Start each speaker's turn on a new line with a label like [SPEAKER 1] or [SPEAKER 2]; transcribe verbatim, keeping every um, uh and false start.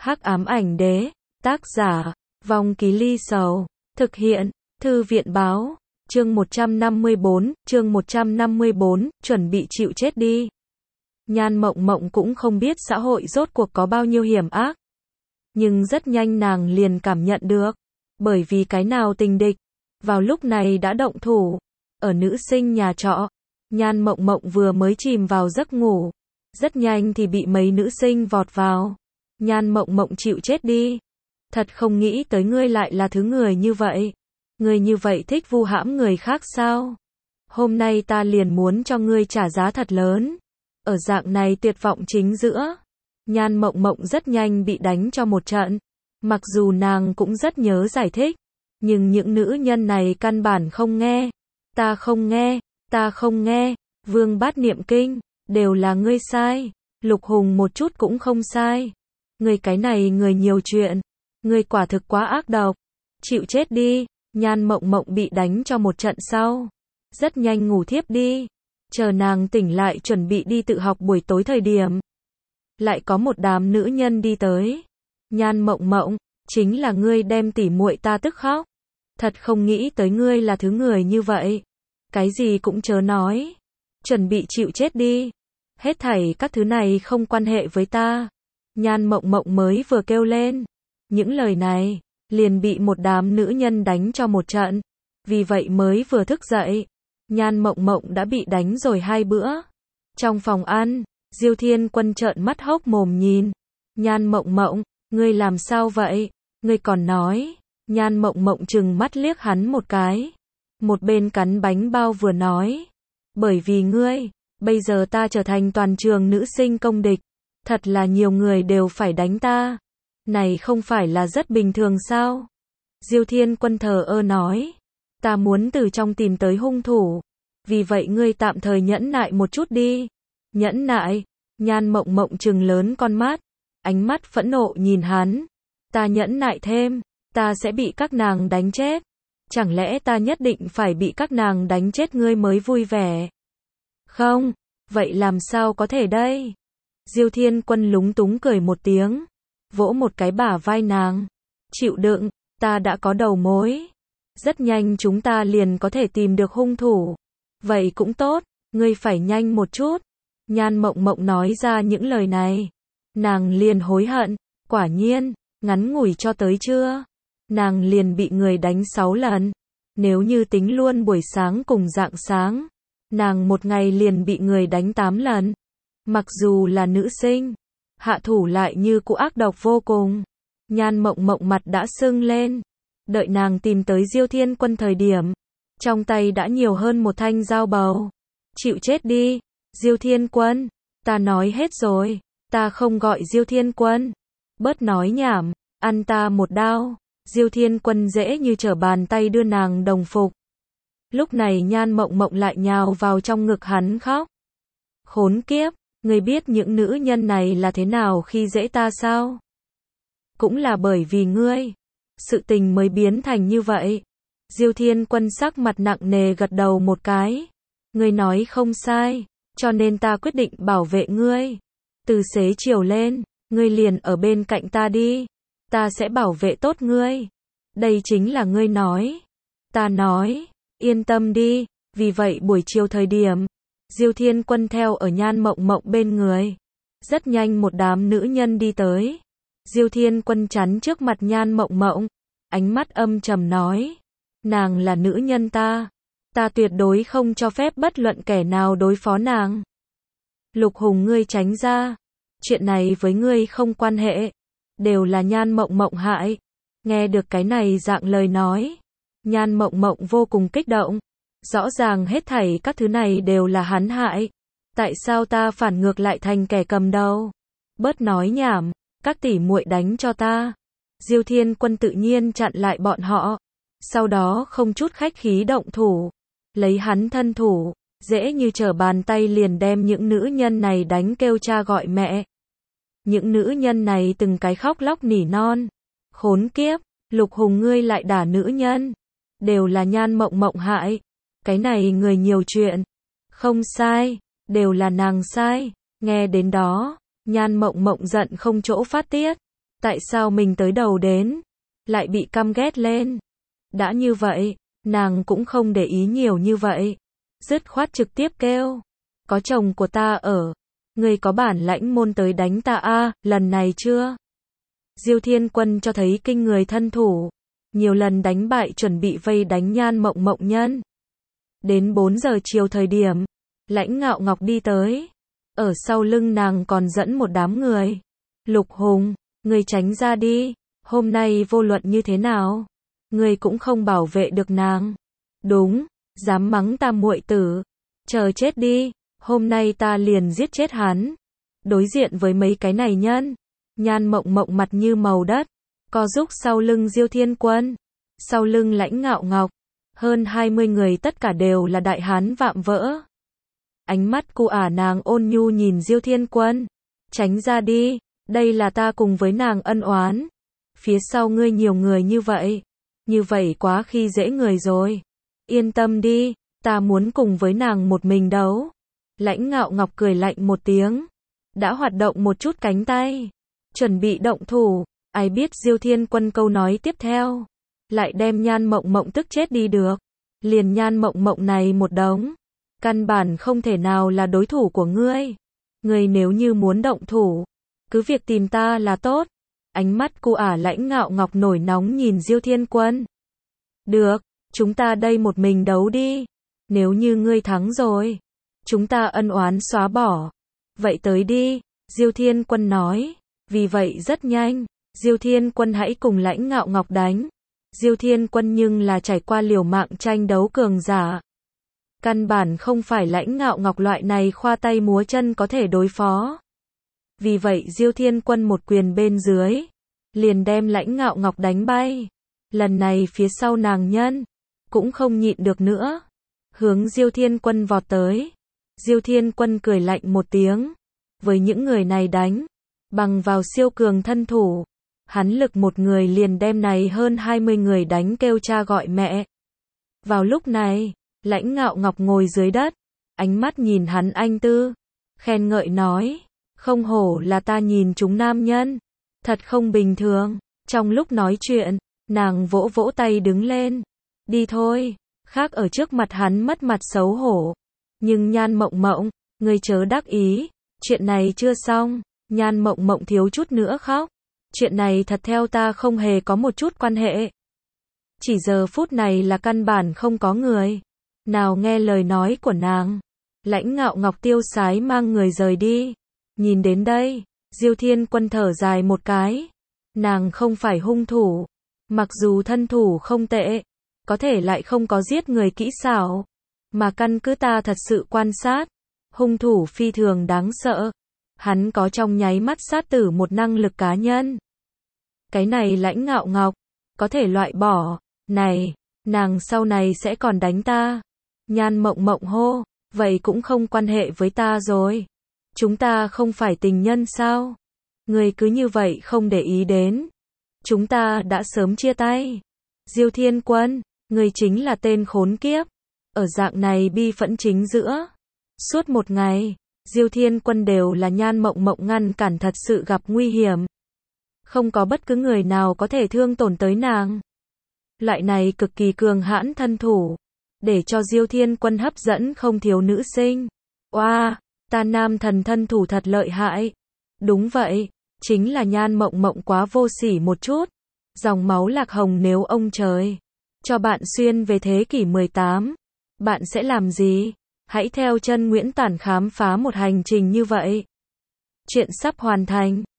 [SPEAKER 1] Hắc ám ảnh đế, tác giả, Vong Ký Ly Sầu, thực hiện, Thư viện báo, chương một trăm năm mươi bốn, chương một trăm năm mươi bốn, chuẩn bị chịu chết đi. Nhan Mộng Mộng cũng không biết xã hội rốt cuộc có bao nhiêu hiểm ác. Nhưng rất nhanh nàng liền cảm nhận được, bởi vì cái nào tình địch, vào lúc này đã động thủ, ở nữ sinh nhà trọ. Nhan Mộng Mộng vừa mới chìm vào giấc ngủ, rất nhanh thì bị mấy nữ sinh vọt vào. Nhan Mộng Mộng chịu chết đi. Thật không nghĩ tới ngươi lại là thứ người như vậy. Ngươi như vậy thích vu hãm người khác sao? Hôm nay ta liền muốn cho ngươi trả giá thật lớn. Ở dạng này tuyệt vọng chính giữa, Nhan Mộng Mộng rất nhanh bị đánh cho một trận. Mặc dù nàng cũng rất nhớ giải thích, nhưng những nữ nhân này căn bản không nghe. Ta không nghe, ta không nghe, Vương Bát niệm kinh, đều là ngươi sai, Lục Hùng một chút cũng không sai. Ngươi cái này người nhiều chuyện, ngươi quả thực quá ác độc, chịu chết đi. Nhan Mộng Mộng bị đánh cho một trận sau, rất nhanh ngủ thiếp đi. Chờ nàng tỉnh lại chuẩn bị đi tự học buổi tối thời điểm, lại có một đám nữ nhân đi tới. Nhan Mộng Mộng, chính là ngươi đem tỉ muội ta tức khóc. Thật không nghĩ tới ngươi là thứ người như vậy. Cái gì cũng chớ nói, chuẩn bị chịu chết đi. Hết thảy các thứ này không quan hệ với ta. Nhan Mộng Mộng mới vừa kêu lên những lời này, liền bị một đám nữ nhân đánh cho một trận. Vì vậy mới vừa thức dậy, Nhan Mộng Mộng đã bị đánh rồi hai bữa. Trong phòng ăn, Diêu Thiên Quân trợn mắt hốc mồm nhìn. Nhan Mộng Mộng, ngươi làm sao vậy? Ngươi còn nói. Nhan Mộng Mộng trừng mắt liếc hắn một cái. Một bên cắn bánh bao vừa nói. Bởi vì ngươi, bây giờ ta trở thành toàn trường nữ sinh công địch. Thật là nhiều người đều phải đánh ta. Này không phải là rất bình thường sao? Diêu Thiên Quân thờ ơ nói. Ta muốn từ trong tìm tới hung thủ. Vì vậy ngươi tạm thời nhẫn nại một chút đi. Nhẫn nại? Nhan Mộng Mộng trừng lớn con mắt. Ánh mắt phẫn nộ nhìn hắn. Ta nhẫn nại thêm, ta sẽ bị các nàng đánh chết. Chẳng lẽ ta nhất định phải bị các nàng đánh chết ngươi mới vui vẻ? Không, vậy làm sao có thể đây? Diêu Thiên Quân lúng túng cười một tiếng, vỗ một cái bả vai nàng. Chịu đựng, ta đã có đầu mối. Rất nhanh chúng ta liền có thể tìm được hung thủ. Vậy cũng tốt, ngươi phải nhanh một chút. Nhan Mộng Mộng nói ra những lời này, nàng liền hối hận. Quả nhiên, ngắn ngủi cho tới trưa, nàng liền bị người đánh sáu lần. Nếu như tính luôn buổi sáng cùng rạng sáng, nàng một ngày liền bị người đánh tám lần. Mặc dù là nữ sinh, hạ thủ lại như cũ ác độc vô cùng. Nhan Mộng Mộng mặt đã sưng lên. Đợi nàng tìm tới Diêu Thiên Quân thời điểm, trong tay đã nhiều hơn một thanh dao bầu. Chịu chết đi, Diêu Thiên Quân. Ta nói hết rồi, ta không gọi Diêu Thiên Quân. Bớt nói nhảm, ăn ta một đao. Diêu Thiên Quân dễ như trở bàn tay đưa nàng đồng phục. Lúc này Nhan Mộng Mộng lại nhào vào trong ngực hắn khóc. Khốn kiếp, ngươi biết những nữ nhân này là thế nào khi dễ ta sao? Cũng là bởi vì ngươi, sự tình mới biến thành như vậy. Diêu Thiên Quân sắc mặt nặng nề gật đầu một cái. Ngươi nói không sai, cho nên ta quyết định bảo vệ ngươi. Từ xế chiều lên, ngươi liền ở bên cạnh ta đi. Ta sẽ bảo vệ tốt ngươi. Đây chính là ngươi nói. Ta nói, yên tâm đi. Vì vậy buổi chiều thời điểm, Diêu Thiên Quân theo ở Nhan Mộng Mộng bên người. Rất nhanh một đám nữ nhân đi tới. Diêu Thiên Quân chắn trước mặt Nhan Mộng Mộng, ánh mắt âm trầm nói. Nàng là nữ nhân ta. Ta tuyệt đối không cho phép bất luận kẻ nào đối phó nàng. Lục Hùng ngươi tránh ra. Chuyện này với ngươi không quan hệ. Đều là Nhan Mộng Mộng hại. Nghe được cái này dạng lời nói, Nhan Mộng Mộng vô cùng kích động. Rõ ràng hết thảy các thứ này đều là hắn hại. Tại sao ta phản ngược lại thành kẻ cầm đầu? Bớt nói nhảm, các tỷ muội đánh cho ta. Diêu Thiên Quân tự nhiên chặn lại bọn họ. Sau đó không chút khách khí động thủ. Lấy hắn thân thủ, dễ như trở bàn tay liền đem những nữ nhân này đánh kêu cha gọi mẹ. Những nữ nhân này từng cái khóc lóc nỉ non. Khốn kiếp, Lục Hùng ngươi lại đả nữ nhân. Đều là Nhan Mộng Mộng hại. Cái này người nhiều chuyện. Không sai, đều là nàng sai. Nghe đến đó, Nhan Mộng Mộng giận không chỗ phát tiết. Tại sao mình tới đầu đến, lại bị căm ghét lên? Đã như vậy, nàng cũng không để ý nhiều như vậy. Dứt khoát trực tiếp kêu. Có chồng của ta ở. Ngươi có bản lãnh môn tới đánh ta a, lần này chưa? Diêu Thiên Quân cho thấy kinh người thân thủ. Nhiều lần đánh bại chuẩn bị vây đánh Nhan Mộng Mộng nhân. Đến bốn giờ chiều thời điểm, Lãnh Ngạo Ngọc đi tới. Ở sau lưng nàng còn dẫn một đám người. Lục Hùng, ngươi tránh ra đi. Hôm nay vô luận như thế nào, ngươi cũng không bảo vệ được nàng. Đúng, dám mắng ta muội tử. Chờ chết đi, hôm nay ta liền giết chết hắn. Đối diện với mấy cái này nhân, Nhan Mộng Mộng mặt như màu đất, co rúc sau lưng Diêu Thiên Quân, sau lưng Lãnh Ngạo Ngọc, hơn hai mươi người tất cả đều là đại hán vạm vỡ. Ánh mắt cu ả nàng ôn nhu nhìn Diêu Thiên Quân, tránh ra đi, đây là ta cùng với nàng ân oán. Phía sau ngươi nhiều người như vậy, như vậy quá khi dễ người rồi. Yên tâm đi, ta muốn cùng với nàng một mình đấu. Lãnh Ngạo Ngọc cười lạnh một tiếng, đã hoạt động một chút cánh tay, chuẩn bị động thủ. Ai biết Diêu Thiên Quân câu nói tiếp theo, lại đem Nhan Mộng Mộng tức chết đi được. Liền Nhan Mộng Mộng này một đống, căn bản không thể nào là đối thủ của ngươi. Ngươi nếu như muốn động thủ, cứ việc tìm ta là tốt. Ánh mắt cu ả Lãnh Ngạo Ngọc nổi nóng nhìn Diêu Thiên Quân. Được, chúng ta đây một mình đấu đi. Nếu như ngươi thắng rồi, chúng ta ân oán xóa bỏ. Vậy tới đi, Diêu Thiên Quân nói. Vì vậy rất nhanh, Diêu Thiên Quân hãy cùng Lãnh Ngạo Ngọc đánh. Diêu Thiên Quân nhưng là trải qua liều mạng tranh đấu cường giả. Căn bản không phải Lãnh Ngạo Ngọc loại này khoa tay múa chân có thể đối phó. Vì vậy Diêu Thiên Quân một quyền bên dưới, liền đem Lãnh Ngạo Ngọc đánh bay. Lần này phía sau nàng nhân, cũng không nhịn được nữa. Hướng Diêu Thiên Quân vọt tới. Diêu Thiên Quân cười lạnh một tiếng. Với những người này đánh, bằng vào siêu cường thân thủ, hắn lực một người liền đem này hơn hai mươi người đánh kêu cha gọi mẹ. Vào lúc này, Lãnh Ngạo Ngọc ngồi dưới đất, ánh mắt nhìn hắn anh tư, khen ngợi nói. Không hổ là ta nhìn chúng nam nhân, thật không bình thường. Trong lúc nói chuyện, nàng vỗ vỗ tay đứng lên. Đi thôi, khác ở trước mặt hắn mất mặt xấu hổ. Nhưng Nhan Mộng Mộng, ngươi chớ đắc ý, chuyện này chưa xong. Nhan Mộng Mộng thiếu chút nữa khóc. Chuyện này thật theo ta không hề có một chút quan hệ. Chỉ giờ phút này là căn bản không có người nào nghe lời nói của nàng. Lãnh Ngạo Ngọc tiêu sái mang người rời đi. Nhìn đến đây, Diêu Thiên Quân thở dài một cái. Nàng không phải hung thủ, mặc dù thân thủ không tệ, có thể lại không có giết người kỹ xảo. Mà căn cứ ta thật sự quan sát, hung thủ phi thường đáng sợ. Hắn có trong nháy mắt sát tử một năng lực cá nhân. Cái này Lãnh Ngạo Ngọc, có thể loại bỏ. Này, nàng sau này sẽ còn đánh ta. Nhan Mộng Mộng hô, vậy cũng không quan hệ với ta rồi. Chúng ta không phải tình nhân sao? Ngươi cứ như vậy không để ý đến. Chúng ta đã sớm chia tay. Diêu Thiên Quân, ngươi chính là tên khốn kiếp. Ở dạng này bi phẫn chính giữa. Suốt một ngày, Diêu Thiên Quân đều là Nhan Mộng Mộng ngăn cản thật sự gặp nguy hiểm. Không có bất cứ người nào có thể thương tổn tới nàng. Loại này cực kỳ cường hãn thân thủ, để cho Diêu Thiên Quân hấp dẫn không thiếu nữ sinh. Oa, wow, ta nam thần thân thủ thật lợi hại. Đúng vậy, chính là Nhan Mộng Mộng quá vô sỉ một chút. Dòng máu lạc hồng nếu ông trời cho bạn xuyên về thế kỷ mười tám, bạn sẽ làm gì? Hãy theo chân Nguyễn Tản khám phá một hành trình như vậy. Chuyện sắp hoàn thành.